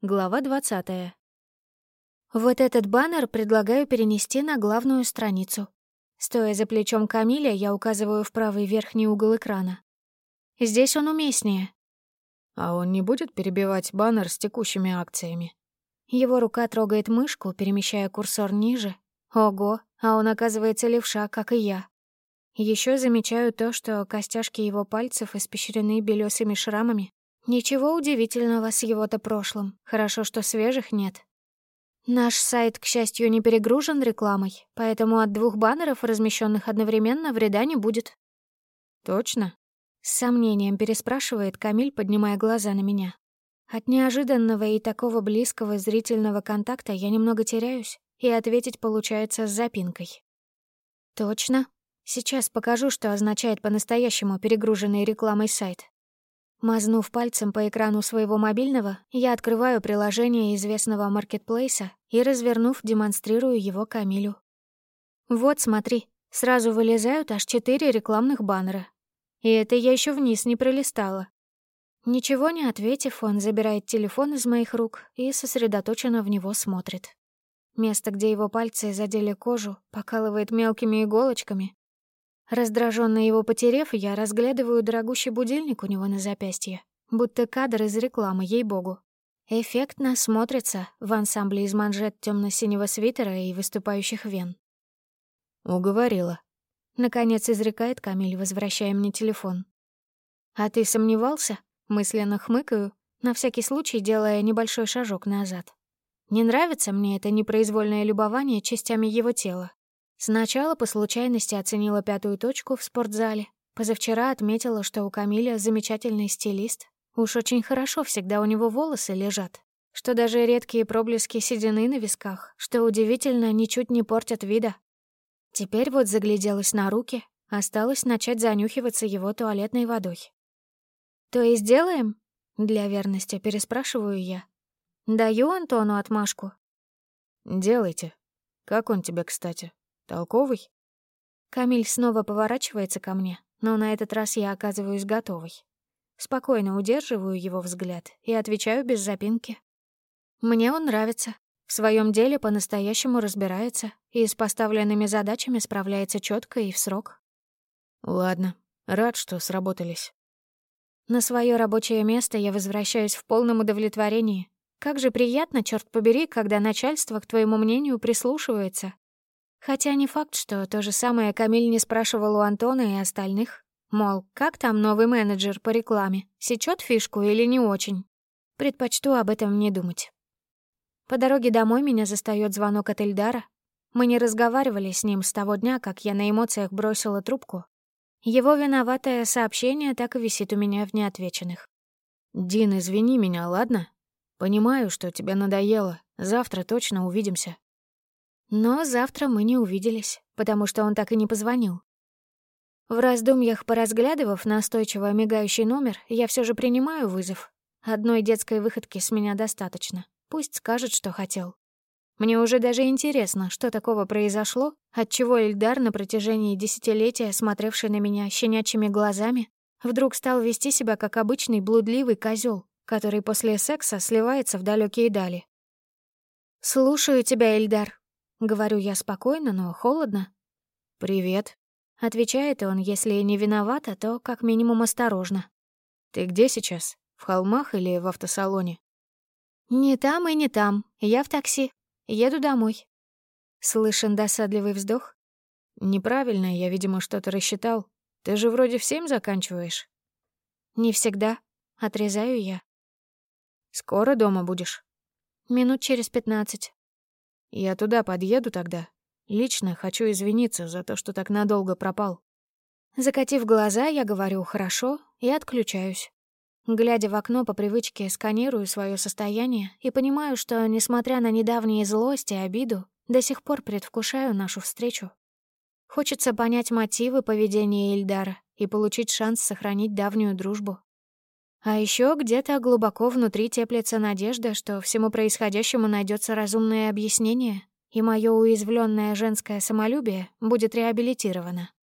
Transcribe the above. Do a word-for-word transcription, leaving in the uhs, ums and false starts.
Глава двадцатая. Вот этот баннер предлагаю перенести на главную страницу. Стоя за плечом Камиля, я указываю в правый верхний угол экрана. Здесь он уместнее. А он не будет перебивать баннер с текущими акциями? Его рука трогает мышку, перемещая курсор ниже. Ого, а он, оказывается, левша, как и я. Еще замечаю то, что костяшки его пальцев испещрены белесыми шрамами. Ничего удивительного с его-то прошлым. Хорошо, что свежих нет. Наш сайт, к счастью, не перегружен рекламой, поэтому от двух баннеров, размещенных одновременно, вреда не будет. Точно? С сомнением переспрашивает Камиль, поднимая глаза на меня. От неожиданного и такого близкого зрительного контакта я немного теряюсь, и ответить получается с запинкой. Точно. Сейчас покажу, что означает по-настоящему перегруженный рекламой сайт. Мазнув пальцем по экрану своего мобильного, я открываю приложение известного маркетплейса и, развернув, демонстрирую его Камилю. Вот, смотри, сразу вылезают аж четыре рекламных баннера. И это я еще вниз не пролистала. Ничего не ответив, он забирает телефон из моих рук и сосредоточенно в него смотрит. Место, где его пальцы задели кожу, покалывает мелкими иголочками. Раздражённо его потерев, я разглядываю дорогущий будильник у него на запястье, будто кадр из рекламы, ей-богу. Эффектно смотрится в ансамбле из манжет тёмно-синего свитера и выступающих вен. Уговорила. Наконец изрекает Камиль, возвращая мне телефон. «А ты сомневался?» Мысленно хмыкаю, на всякий случай делая небольшой шажок назад. Не нравится мне это непроизвольное любование частями его тела. Сначала по случайности оценила пятую точку в спортзале. Позавчера отметила, что у Камиля замечательный стилист. Уж очень хорошо всегда у него волосы лежат. Что даже редкие проблески седины на висках, что удивительно, ничуть не портят вида. Теперь вот загляделась на руки, осталось начать занюхиваться его туалетной водой. «То есть делаем?» Для верности переспрашиваю я. Даю Антону отмашку. «Делайте. Как он тебе, кстати? Толковый?» Камиль снова поворачивается ко мне, но на этот раз я оказываюсь готовой. Спокойно удерживаю его взгляд и отвечаю без запинки. Мне он нравится. В своем деле по-настоящему разбирается и с поставленными задачами справляется четко и в срок. Ладно, рад, что сработались. На свое рабочее место я возвращаюсь в полном удовлетворении. Как же приятно, черт побери, когда начальство к твоему мнению прислушивается. Хотя не факт, что то же самое Камиль не спрашивал у Антона и остальных. Мол, как там новый менеджер по рекламе? Сечёт фишку или не очень? Предпочту об этом не думать. По дороге домой меня застаёт звонок от Ильдара. Мы не разговаривали с ним с того дня, как я на эмоциях бросила трубку. Его виноватое сообщение так и висит у меня в неотвеченных. «Дин, извини меня, ладно? Понимаю, что тебе надоело. Завтра точно увидимся». Но завтра мы не увиделись, потому что он так и не позвонил. В раздумьях, поразглядывав настойчиво мигающий номер, я все же принимаю вызов. Одной детской выходки с меня достаточно. Пусть скажет, что хотел. Мне уже даже интересно, что такого произошло, отчего Ильдар, на протяжении десятилетия смотревший на меня щенячьими глазами, вдруг стал вести себя как обычный блудливый козел, который после секса сливается в далекие дали. «Слушаю тебя, Ильдар», — говорю я спокойно, но холодно. «Привет», — отвечает он, если не виновата, то как минимум осторожно. «Ты где сейчас? В холмах или в автосалоне?» «Не там и не там. Я в такси. Еду домой». Слышен досадливый вздох. «Неправильно, я, видимо, что-то рассчитал. Ты же вроде в семь заканчиваешь». «Не всегда», — отрезаю я. «Скоро дома будешь?» «Минут через пятнадцать». «Я туда подъеду тогда. Лично хочу извиниться за то, что так надолго пропал». Закатив глаза, я говорю «хорошо» и отключаюсь. Глядя в окно, по привычке сканирую свое состояние и понимаю, что, несмотря на недавние злость и обиду, до сих пор предвкушаю нашу встречу. Хочется понять мотивы поведения Ильдара и получить шанс сохранить давнюю дружбу. А еще где-то глубоко внутри теплится надежда, что всему происходящему найдется разумное объяснение, и мое уязвленное женское самолюбие будет реабилитировано.